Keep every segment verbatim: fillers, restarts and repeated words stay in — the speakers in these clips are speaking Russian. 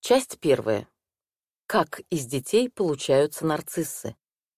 Часть первая. Как из детей получаются нарциссы.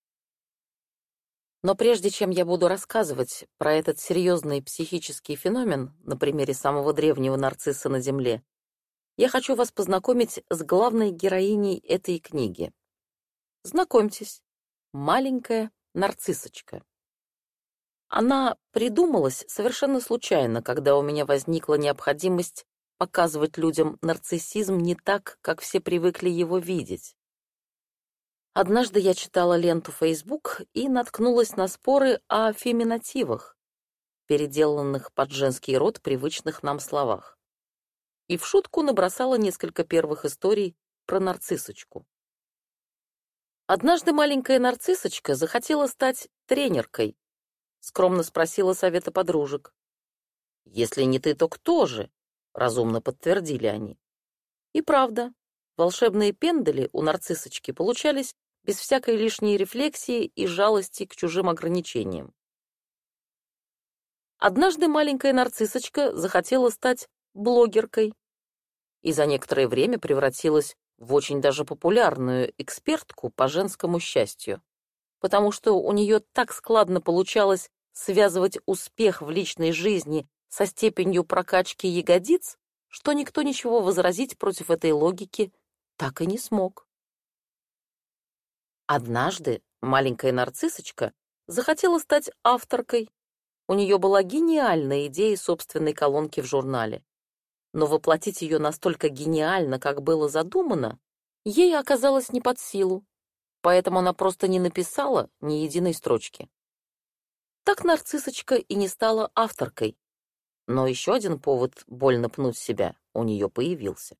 Но прежде чем я буду рассказывать про этот серьезный психический феномен на примере самого древнего нарцисса на Земле, я хочу вас познакомить с главной героиней этой книги. Знакомьтесь, маленькая нарциссочка. Она придумалась совершенно случайно, когда у меня возникла необходимость показывать людям нарциссизм не так, как все привыкли его видеть. Однажды я читала ленту Facebook и наткнулась на споры о феминативах, переделанных под женский род привычных нам словах. И в шутку набросала несколько первых историй про нарциссочку. Однажды маленькая нарциссочка захотела стать тренеркой, скромно спросила совета подружек. «Если не ты, то кто же?» — разумно подтвердили они. И правда, волшебные пендали у нарциссочки получались без всякой лишней рефлексии и жалости к чужим ограничениям. Однажды маленькая нарциссочка захотела стать блогеркой и за некоторое время превратилась в очень даже популярную экспертку по женскому счастью, потому что у нее так складно получалось связывать успех в личной жизни со степенью прокачки ягодиц, что никто ничего возразить против этой логики так и не смог. Однажды маленькая нарциссочка захотела стать авторкой. У нее была гениальная идея собственной колонки в журнале. Но воплотить ее настолько гениально, как было задумано, ей оказалось не под силу, поэтому она просто не написала ни единой строчки. Так нарциссочка и не стала авторкой. Но еще один повод больно пнуть себя у нее появился.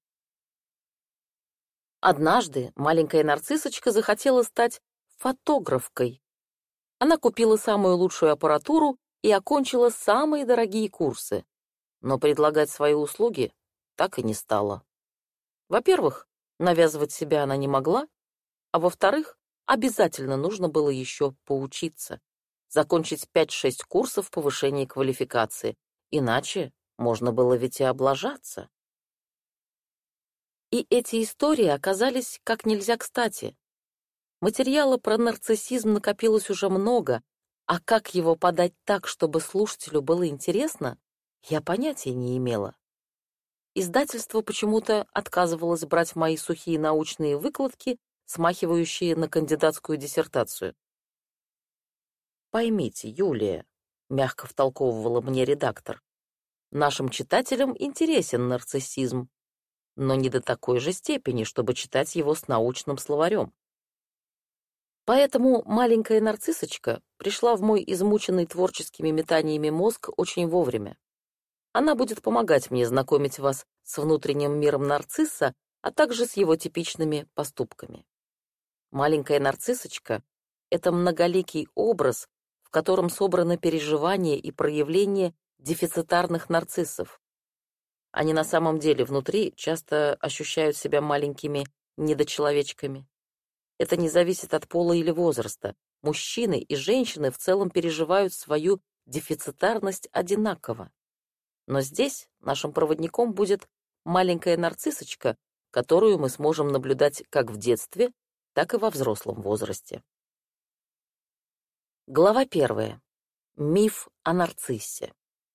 Однажды маленькая нарциссочка захотела стать фотографкой. Она купила самую лучшую аппаратуру и окончила самые дорогие курсы, но предлагать свои услуги так и не стала. Во-первых, навязывать себя она не могла, а во-вторых, обязательно нужно было еще поучиться, закончить пять-шесть курсов повышения квалификации, иначе можно было ведь и облажаться. И эти истории оказались как нельзя кстати. Материала про нарциссизм накопилось уже много, а как его подать так, чтобы слушателю было интересно, я понятия не имела. Издательство почему-то отказывалось брать мои сухие научные выкладки, смахивающие на кандидатскую диссертацию. «Поймите, Юлия», — мягко втолковывала мне редактор, «нашим читателям интересен нарциссизм, но не до такой же степени, чтобы читать его с научным словарем. Поэтому маленькая нарциссочка пришла в мой измученный творческими метаниями мозг очень вовремя. Она будет помогать мне знакомить вас с внутренним миром нарцисса, а также с его типичными поступками. Маленькая нарциссочка — это многоликий образ, в котором собраны переживания и проявления дефицитарных нарциссов. Они на самом деле внутри часто ощущают себя маленькими недочеловечками. Это не зависит от пола или возраста. Мужчины и женщины в целом переживают свою дефицитарность одинаково. Но здесь нашим проводником будет маленькая нарциссочка, которую мы сможем наблюдать как в детстве, так и во взрослом возрасте. Глава первая. Миф о нарциссе.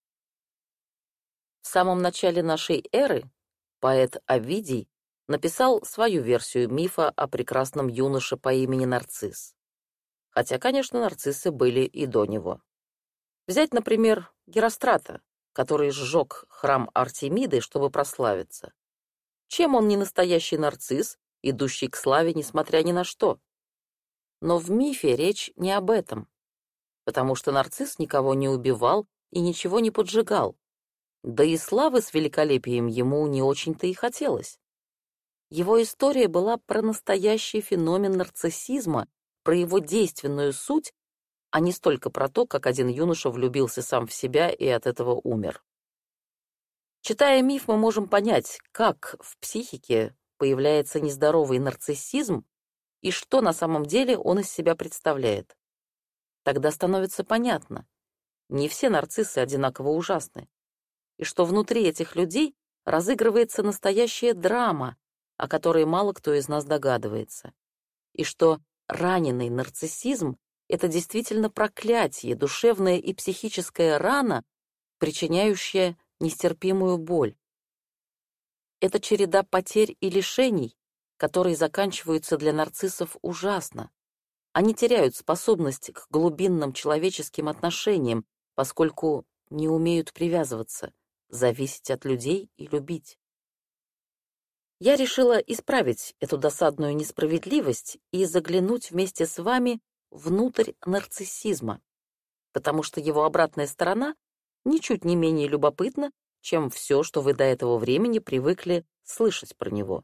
В самом начале нашей эры поэт Овидий написал свою версию мифа о прекрасном юноше по имени Нарцисс. Хотя, конечно, нарциссы были и до него. Взять, например, Герострата, который сжег храм Артемиды, чтобы прославиться. Чем он не настоящий нарцисс, идущий к славе, несмотря ни на что? Но в мифе речь не об этом, потому что нарцисс никого не убивал и ничего не поджигал. Да и славы с великолепием ему не очень-то и хотелось. Его история была про настоящий феномен нарциссизма, про его действенную суть, а не столько про то, как один юноша влюбился сам в себя и от этого умер. Читая миф, мы можем понять, как в психике появляется нездоровый нарциссизм и что на самом деле он из себя представляет. Тогда становится понятно, не все нарциссы одинаково ужасны, и что внутри этих людей разыгрывается настоящая драма, о которой мало кто из нас догадывается, и что раненый нарциссизм — это действительно проклятие, душевная и психическая рана, причиняющая нестерпимую боль. Это череда потерь и лишений, которые заканчиваются для нарциссов ужасно. Они теряют способность к глубинным человеческим отношениям, поскольку не умеют привязываться, зависеть от людей и любить. Я решила исправить эту досадную несправедливость и заглянуть вместе с вами внутрь нарциссизма, потому что его обратная сторона ничуть не менее любопытна, чем все, что вы до этого времени привыкли слышать про него.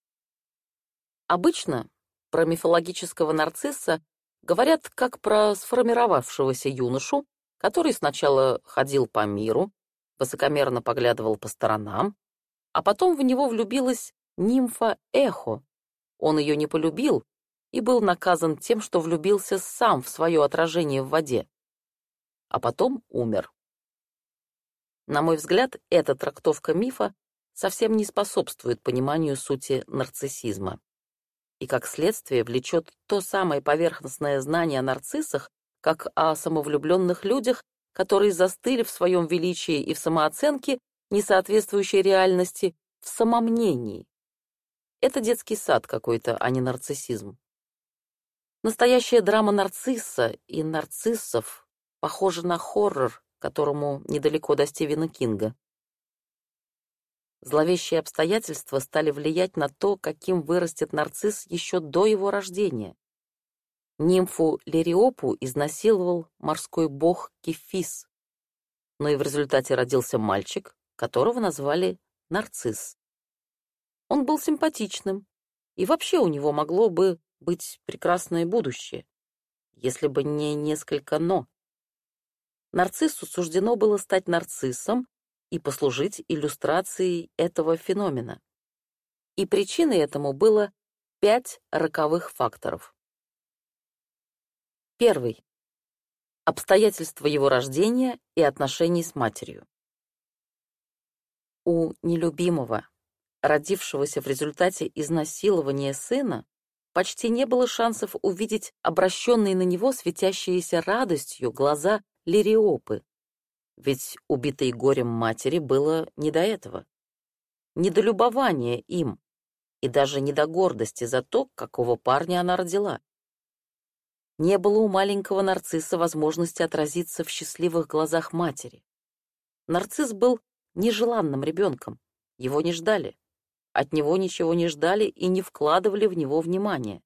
Обычно про мифологического нарцисса говорят как про сформировавшегося юношу, который сначала ходил по миру, высокомерно поглядывал по сторонам, а потом в него влюбилась нимфа Эхо. Он ее не полюбил и был наказан тем, что влюбился сам в свое отражение в воде, а потом умер. На мой взгляд, эта трактовка мифа совсем не способствует пониманию сути нарциссизма и, как следствие, влечет то самое поверхностное знание о нарциссах, как о самовлюбленных людях, которые застыли в своем величии и в самооценке, не соответствующей реальности, в самомнении. Это детский сад какой-то, а не нарциссизм. Настоящая драма нарцисса и нарциссов похожа на хоррор, которому недалеко до Стивена Кинга. Зловещие обстоятельства стали влиять на то, каким вырастет нарцисс еще до его рождения. Нимфу Лириопу изнасиловал морской бог Кефис, но и в результате родился мальчик, которого назвали Нарцисс. Он был симпатичным, и вообще у него могло бы быть прекрасное будущее, если бы не несколько «но». Нарциссу суждено было стать нарциссом и послужить иллюстрацией этого феномена. И причиной этому было пять роковых факторов. Первый. Обстоятельства его рождения и отношений с матерью. У нелюбимого, родившегося в результате изнасилования сына, почти не было шансов увидеть обращенные на него светящиеся радостью глаза Лириопы, ведь убитой горем матери было не до этого, не до любования им и даже не до гордости за то, какого парня она родила. Не было у маленького нарцисса возможности отразиться в счастливых глазах матери. Нарцисс был нежеланным ребенком, его не ждали, от него ничего не ждали и не вкладывали в него внимания.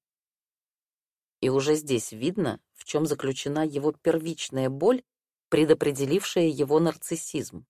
И уже здесь видно, в чем заключена его первичная боль, предопределившая его нарциссизм.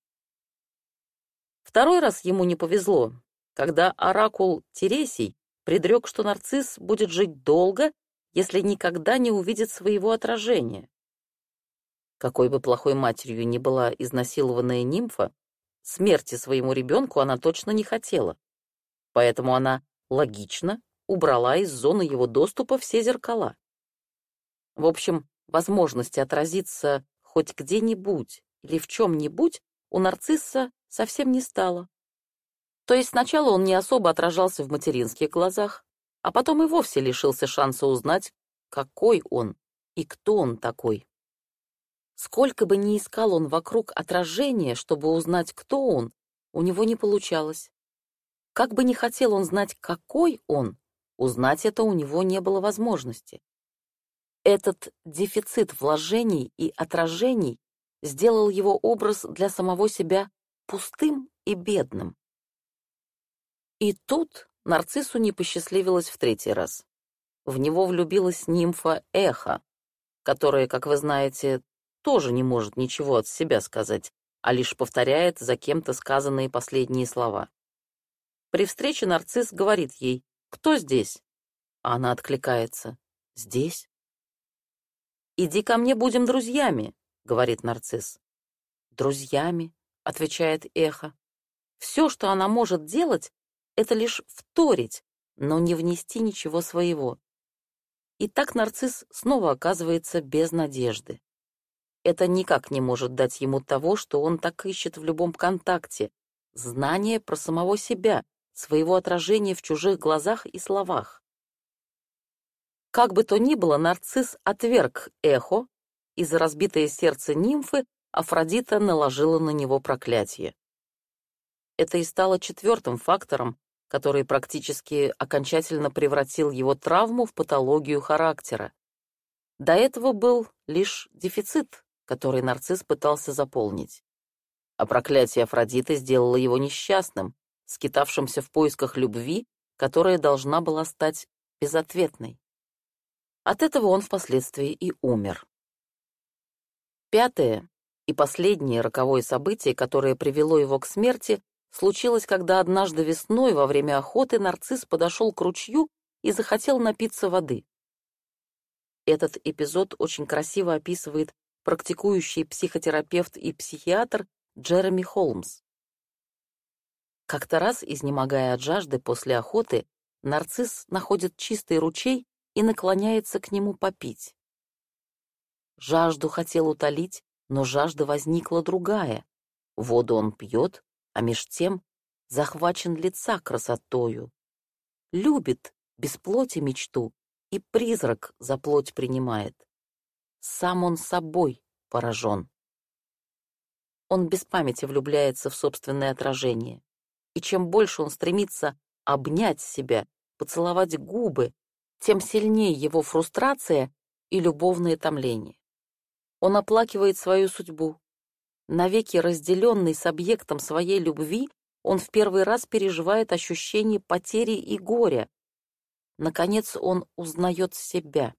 Второй раз ему не повезло, когда оракул Тересий предрек, что нарцисс будет жить долго, если никогда не увидит своего отражения. Какой бы плохой матерью ни была изнасилованная нимфа, смерти своему ребенку она точно не хотела, поэтому она логично убрала из зоны его доступа все зеркала. В общем, возможности отразиться хоть где-нибудь или в чем-нибудь у нарцисса совсем не стало. То есть сначала он не особо отражался в материнских глазах, а потом и вовсе лишился шанса узнать, какой он и кто он такой. Сколько бы ни искал он вокруг отражения, чтобы узнать, кто он, у него не получалось. Как бы ни хотел он знать, какой он, узнать это у него не было возможности. Этот дефицит вложений и отражений сделал его образ для самого себя пустым и бедным. И тут нарциссу не посчастливилось в третий раз. В него влюбилась нимфа Эхо, которая, как вы знаете, тоже не может ничего от себя сказать, а лишь повторяет за кем-то сказанные последние слова. При встрече нарцисс говорит ей: «Кто здесь?» А она откликается: «Здесь». «Иди ко мне, будем друзьями», — говорит нарцисс. «Друзьями», — отвечает Эхо. Все, что она может делать, это лишь вторить, но не внести ничего своего. И так нарцисс снова оказывается без надежды. Это никак не может дать ему того, что он так ищет в любом контакте — знание про самого себя, своего отражения в чужих глазах и словах. Как бы то ни было, нарцисс отверг эхо, и за разбитое сердце нимфы Афродита наложила на него проклятие. Это и стало четвертым фактором, который практически окончательно превратил его травму в патологию характера. До этого был лишь дефицит, который нарцисс пытался заполнить. А проклятие Афродиты сделало его несчастным, скитавшимся в поисках любви, которая должна была стать безответной. От этого он впоследствии и умер. Пятое и последнее роковое событие, которое привело его к смерти, случилось, когда однажды весной во время охоты нарцисс подошел к ручью и захотел напиться воды. Этот эпизод очень красиво описывает практикующий психотерапевт и психиатр Джереми Холмс. Как-то раз, изнемогая от жажды после охоты, нарцисс находит чистый ручей и наклоняется к нему попить. Жажду хотел утолить, но жажда возникла другая. Воду он пьет, а меж тем захвачен лица красотою. Любит без плоти мечту, и призрак за плоть принимает. Сам он собой поражен. Он без памяти влюбляется в собственное отражение. И чем больше он стремится обнять себя, поцеловать губы, тем сильнее его фрустрация и любовное томление. Он оплакивает свою судьбу. Навеки разделенный с объектом своей любви, он в первый раз переживает ощущение потери и горя. Наконец он узнает себя.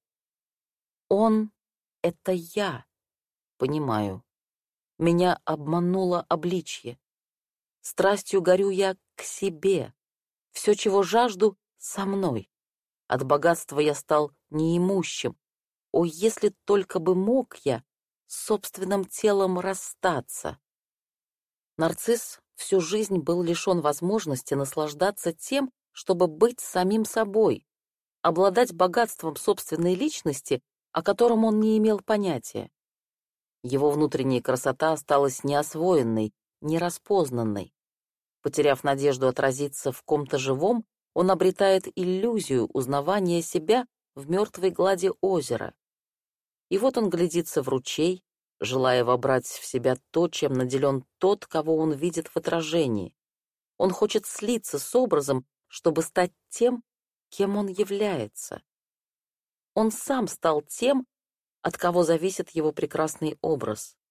Он — это я, понимаю. Меня обмануло обличье. Страстью горю я к себе. Все, чего жажду, со мной. От богатства я стал неимущим. О, если только бы мог я с собственным телом расстаться. Нарцисс всю жизнь был лишен возможности наслаждаться тем, чтобы быть самим собой, обладать богатством собственной личности, о котором он не имел понятия. Его внутренняя красота осталась неосвоенной, нераспознанной. Потеряв надежду отразиться в ком-то живом, он обретает иллюзию узнавания себя в мертвой глади озера. И вот он глядится в ручей, желая вобрать в себя то, чем наделен тот, кого он видит в отражении. Он хочет слиться с образом, чтобы стать тем, кем он является. Он сам стал тем, от кого зависит его прекрасный образ.